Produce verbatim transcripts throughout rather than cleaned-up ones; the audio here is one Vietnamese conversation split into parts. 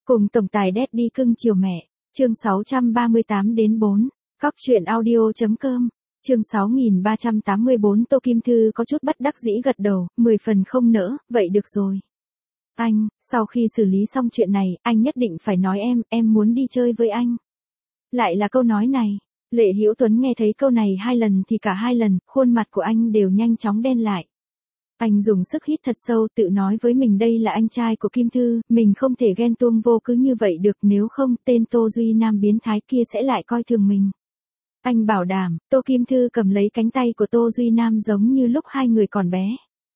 Cùng tổng tài Daddy cưng chiều mẹ, chương sáu trăm ba mươi tám đến bốn, cóc truyện audio.com, chương sáu nghìn ba trăm tám mươi bốn. Tô Kim Thư có chút bất đắc dĩ gật đầu, mười phần không nỡ, vậy được rồi. Anh, sau khi xử lý xong chuyện này, anh nhất định phải nói em, em muốn đi chơi với anh. Lại là câu nói này, Lệ Hữu Tuấn nghe thấy câu này hai lần thì cả hai lần, khuôn mặt của anh đều nhanh chóng đen lại. Anh dùng sức hít thật sâu, tự nói với mình đây là anh trai của Kim Thư, mình không thể ghen tuông vô cứ như vậy được, nếu không tên Tô Duy Nam biến thái kia sẽ lại coi thường mình. Anh bảo đảm. Tô Kim Thư cầm lấy cánh tay của Tô Duy Nam giống như lúc hai người còn bé.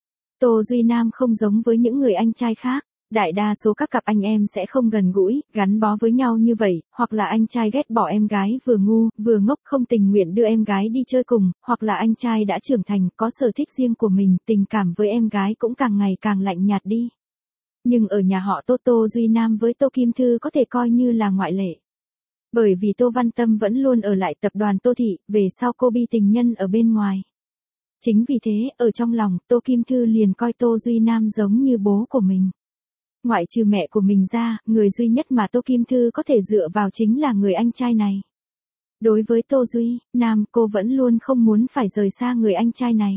Tô Duy Nam không giống với những người anh trai khác. Đại đa số các cặp anh em sẽ không gần gũi, gắn bó với nhau như vậy, hoặc là anh trai ghét bỏ em gái vừa ngu, vừa ngốc không tình nguyện đưa em gái đi chơi cùng, hoặc là anh trai đã trưởng thành, có sở thích riêng của mình, tình cảm với em gái cũng càng ngày càng lạnh nhạt đi. Nhưng ở nhà họ Tô, Tô Duy Nam với Tô Kim Thư có thể coi như là ngoại lệ. Bởi vì Tô Văn Tâm vẫn luôn ở lại tập đoàn Tô Thị, về sau cô bi tình nhân ở bên ngoài. Chính vì thế, ở trong lòng, Tô Kim Thư liền coi Tô Duy Nam giống như bố của mình. Ngoại trừ mẹ của mình ra, người duy nhất mà Tô Kim Thư có thể dựa vào chính là người anh trai này. Đối với Tô Duy Nam, cô vẫn luôn không muốn phải rời xa người anh trai này.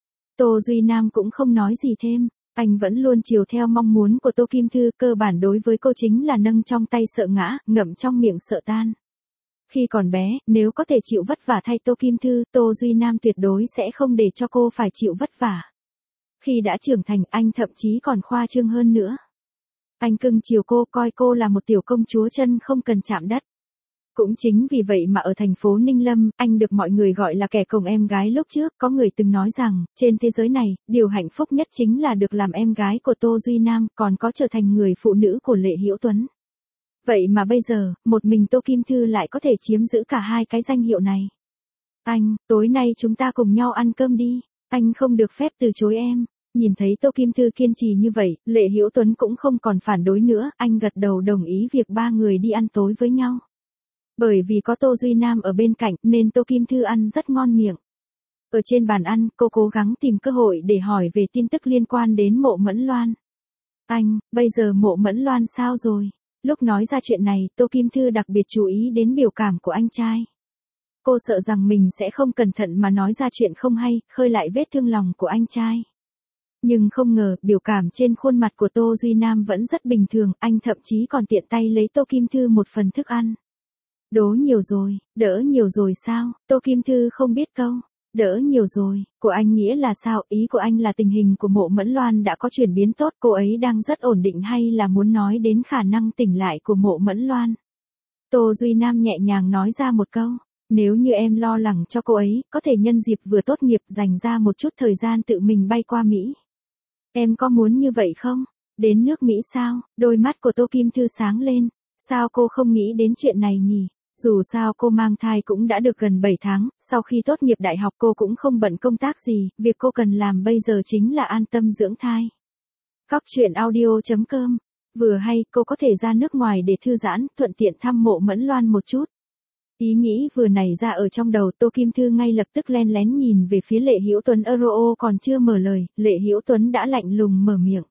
Tô Duy Nam cũng không nói gì thêm, anh vẫn luôn chiều theo mong muốn của Tô Kim Thư, cơ bản đối với cô chính là nâng trong tay sợ ngã, ngậm trong miệng sợ tan. Khi còn bé, nếu có thể chịu vất vả thay Tô Kim Thư, Tô Duy Nam tuyệt đối sẽ không để cho cô phải chịu vất vả. Khi đã trưởng thành, anh thậm chí còn khoa trương hơn nữa. Anh cưng chiều cô, coi cô là một tiểu công chúa chân không cần chạm đất. Cũng chính vì vậy mà ở thành phố Ninh Lâm, anh được mọi người gọi là kẻ cồng em gái. Lúc trước, có người từng nói rằng, trên thế giới này, điều hạnh phúc nhất chính là được làm em gái của Tô Duy Nam, còn có trở thành người phụ nữ của Lệ Hữu Tuấn. Vậy mà bây giờ, một mình Tô Kim Thư lại có thể chiếm giữ cả hai cái danh hiệu này. Anh, tối nay chúng ta cùng nhau ăn cơm đi, anh không được phép từ chối em. Nhìn thấy Tô Kim Thư kiên trì như vậy, Lệ Hữu Tuấn cũng không còn phản đối nữa, anh gật đầu đồng ý việc ba người đi ăn tối với nhau. Bởi vì có Tô Duy Nam ở bên cạnh, nên Tô Kim Thư ăn rất ngon miệng. Ở trên bàn ăn, cô cố gắng tìm cơ hội để hỏi về tin tức liên quan đến Mộ Mẫn Loan. Anh, bây giờ Mộ Mẫn Loan sao rồi? Lúc nói ra chuyện này, Tô Kim Thư đặc biệt chú ý đến biểu cảm của anh trai. Cô sợ rằng mình sẽ không cẩn thận mà nói ra chuyện không hay, khơi lại vết thương lòng của anh trai. Nhưng không ngờ, biểu cảm trên khuôn mặt của Tô Duy Nam vẫn rất bình thường, anh thậm chí còn tiện tay lấy Tô Kim Thư một phần thức ăn. Đố nhiều rồi, đỡ nhiều rồi sao? Tô Kim Thư không biết câu. Đỡ nhiều rồi, của anh nghĩa là sao? Ý của anh là tình hình của Mộ Mẫn Loan đã có chuyển biến tốt, cô ấy đang rất ổn định, hay là muốn nói đến khả năng tỉnh lại của Mộ Mẫn Loan? Tô Duy Nam nhẹ nhàng nói ra một câu. Nếu như em lo lắng cho cô ấy, có thể nhân dịp vừa tốt nghiệp dành ra một chút thời gian tự mình bay qua Mỹ. Em có muốn như vậy không? Đến nước Mỹ sao? Đôi mắt của Tô Kim Thư sáng lên. Sao cô không nghĩ đến chuyện này nhỉ? Dù sao cô mang thai cũng đã được gần bảy tháng, sau khi tốt nghiệp đại học cô cũng không bận công tác gì, việc cô cần làm bây giờ chính là an tâm dưỡng thai. Cóc truyện audio.com, vừa hay cô có thể ra nước ngoài để thư giãn, thuận tiện thăm Mộ Mẫn Loan một chút. Ý nghĩ vừa nảy ra ở trong đầu, Tô Kim Thư ngay lập tức len lén nhìn về phía Lệ Hữu Tuấn. Euro còn chưa mở lời, Lệ Hữu Tuấn đã lạnh lùng mở miệng.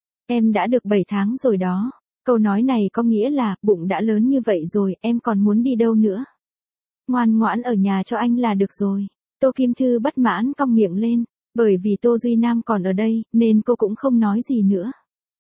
Em đã được bảy tháng rồi đó. Câu nói này có nghĩa là, bụng đã lớn như vậy rồi, em còn muốn đi đâu nữa? Ngoan ngoãn ở nhà cho anh là được rồi. Tô Kim Thư bất mãn cong miệng lên, bởi vì Tô Duy Nam còn ở đây, nên cô cũng không nói gì nữa.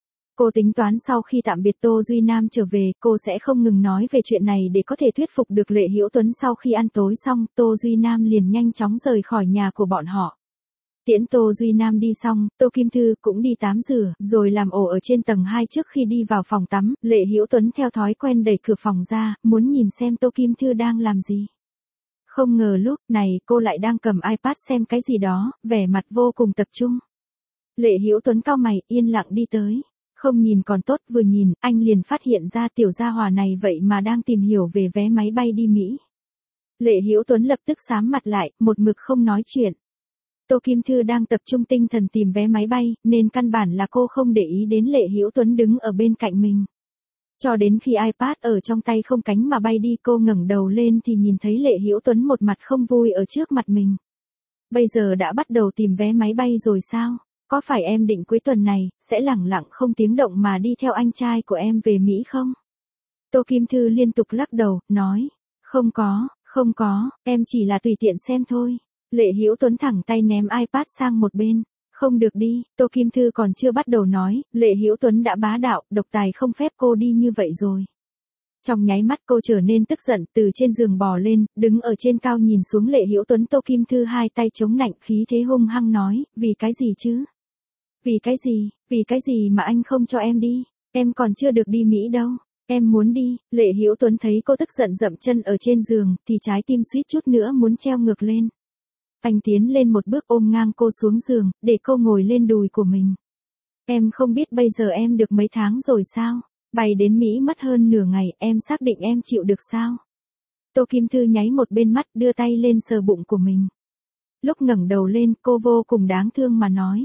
Cô tính toán sau khi tạm biệt Tô Duy Nam trở về, cô sẽ không ngừng nói về chuyện này để có thể thuyết phục được Lệ Hữu Tuấn. Sau khi ăn tối xong, Tô Duy Nam liền nhanh chóng rời khỏi nhà của bọn họ. Tiễn Tô Duy Nam đi xong, Tô Kim Thư cũng đi tắm rửa, rồi làm ổ ở trên tầng hai. Trước khi đi vào phòng tắm, Lệ Hữu Tuấn theo thói quen đẩy cửa phòng ra, muốn nhìn xem Tô Kim Thư đang làm gì. Không ngờ lúc này cô lại đang cầm iPad xem cái gì đó, vẻ mặt vô cùng tập trung. Lệ Hữu Tuấn cau mày, yên lặng đi tới. Không nhìn còn tốt, vừa nhìn, anh liền phát hiện ra tiểu gia hỏa này vậy mà đang tìm hiểu về vé máy bay đi Mỹ. Lệ Hữu Tuấn lập tức xám mặt lại, một mực không nói chuyện. Tô Kim Thư đang tập trung tinh thần tìm vé máy bay, nên căn bản là cô không để ý đến Lệ Hữu Tuấn đứng ở bên cạnh mình. Cho đến khi iPad ở trong tay không cánh mà bay đi, cô ngẩng đầu lên thì nhìn thấy Lệ Hữu Tuấn một mặt không vui ở trước mặt mình. Bây giờ đã bắt đầu tìm vé máy bay rồi sao? Có phải em định cuối tuần này, sẽ lẳng lặng không tiếng động mà đi theo anh trai của em về Mỹ không? Tô Kim Thư liên tục lắc đầu, nói, không có, không có, em chỉ là tùy tiện xem thôi. Lệ Hữu Tuấn thẳng tay ném iPad sang một bên. Không được đi, Tô Kim Thư còn chưa bắt đầu nói, Lệ Hữu Tuấn đã bá đạo, độc tài không phép cô đi như vậy rồi. Trong nháy mắt cô trở nên tức giận, từ trên giường bò lên, đứng ở trên cao nhìn xuống Lệ Hữu Tuấn. Tô Kim Thư hai tay chống nạnh, khí thế hung hăng nói, vì cái gì chứ? Vì cái gì, vì cái gì mà anh không cho em đi? Em còn chưa được đi Mỹ đâu. Em muốn đi. Lệ Hữu Tuấn thấy cô tức giận dậm chân ở trên giường, thì trái tim suýt chút nữa muốn treo ngược lên. Anh tiến lên một bước ôm ngang cô xuống giường, để cô ngồi lên đùi của mình. Em không biết bây giờ em được mấy tháng rồi sao? Bay đến Mỹ mất hơn nửa ngày, em xác định em chịu được sao? Tô Kim Thư nháy một bên mắt, đưa tay lên sờ bụng của mình. Lúc ngẩng đầu lên, cô vô cùng đáng thương mà nói.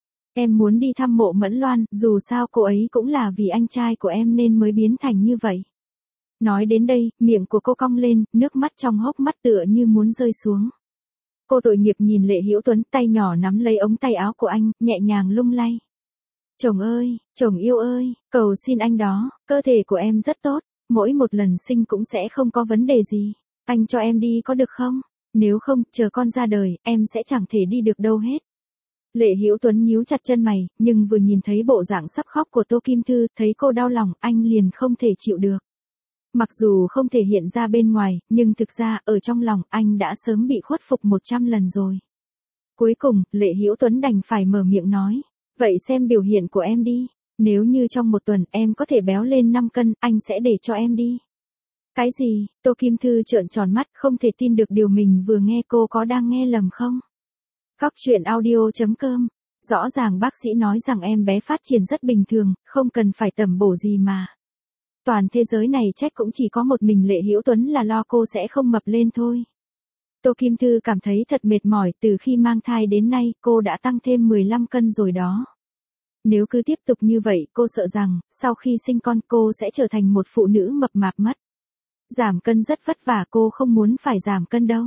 Em muốn đi thăm Mộ Mẫn Loan, dù sao cô ấy cũng là vì anh trai của em nên mới biến thành như vậy. Nói đến đây, miệng của cô cong lên, nước mắt trong hốc mắt tựa như muốn rơi xuống. Cô tội nghiệp nhìn Lệ Hữu Tuấn, tay nhỏ nắm lấy ống tay áo của anh, nhẹ nhàng lung lay. Chồng ơi, chồng yêu ơi, cầu xin anh đó, cơ thể của em rất tốt, mỗi một lần sinh cũng sẽ không có vấn đề gì. Anh cho em đi có được không? Nếu không, chờ con ra đời, em sẽ chẳng thể đi được đâu hết. Lệ Hữu Tuấn nhíu chặt chân mày, nhưng vừa nhìn thấy bộ dạng sắp khóc của Tô Kim Thư, thấy cô đau lòng, anh liền không thể chịu được. Mặc dù không thể hiện ra bên ngoài, nhưng thực ra, ở trong lòng, anh đã sớm bị khuất phục một trăm lần rồi. Cuối cùng, Lệ Hữu Tuấn đành phải mở miệng nói, vậy xem biểu hiện của em đi, nếu như trong một tuần em có thể béo lên năm cân, anh sẽ để cho em đi. Cái gì? Tô Kim Thư trợn tròn mắt, không thể tin được điều mình vừa nghe. Cô có đang nghe lầm không? Cóc truyện audio chấm com. Rõ ràng bác sĩ nói rằng em bé phát triển rất bình thường, không cần phải tẩm bổ gì mà. Toàn thế giới này chắc cũng chỉ có một mình Lệ Hữu Tuấn là lo cô sẽ không mập lên thôi. Tô Kim Thư cảm thấy thật mệt mỏi, từ khi mang thai đến nay cô đã tăng thêm mười lăm cân rồi đó. Nếu cứ tiếp tục như vậy, cô sợ rằng, sau khi sinh con cô sẽ trở thành một phụ nữ mập mạp mất. Giảm cân rất vất vả, cô không muốn phải giảm cân đâu.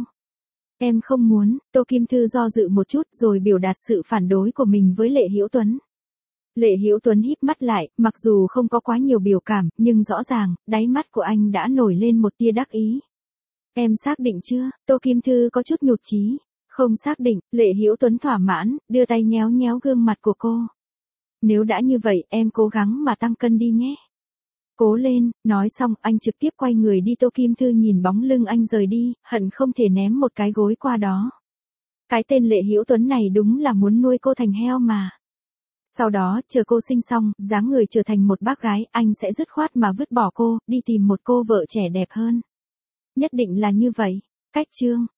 Em không muốn. Tô Kim Thư do dự một chút rồi biểu đạt sự phản đối của mình với Lệ Hữu Tuấn. Lệ Hữu Tuấn híp mắt lại, mặc dù không có quá nhiều biểu cảm, nhưng rõ ràng, đáy mắt của anh đã nổi lên một tia đắc ý. Em xác định chưa? Tô Kim Thư có chút nhụt chí. Không xác định. Lệ Hữu Tuấn thỏa mãn, đưa tay nhéo nhéo gương mặt của cô. Nếu đã như vậy, em cố gắng mà tăng cân đi nhé. Cố lên. Nói xong, anh trực tiếp quay người đi. Tô Kim Thư nhìn bóng lưng anh rời đi, hận không thể ném một cái gối qua đó. Cái tên Lệ Hữu Tuấn này đúng là muốn nuôi cô thành heo mà. Sau đó, chờ cô sinh xong, dáng người trở thành một bác gái, anh sẽ dứt khoát mà vứt bỏ cô, đi tìm một cô vợ trẻ đẹp hơn. Nhất định là như vậy. Cách chương.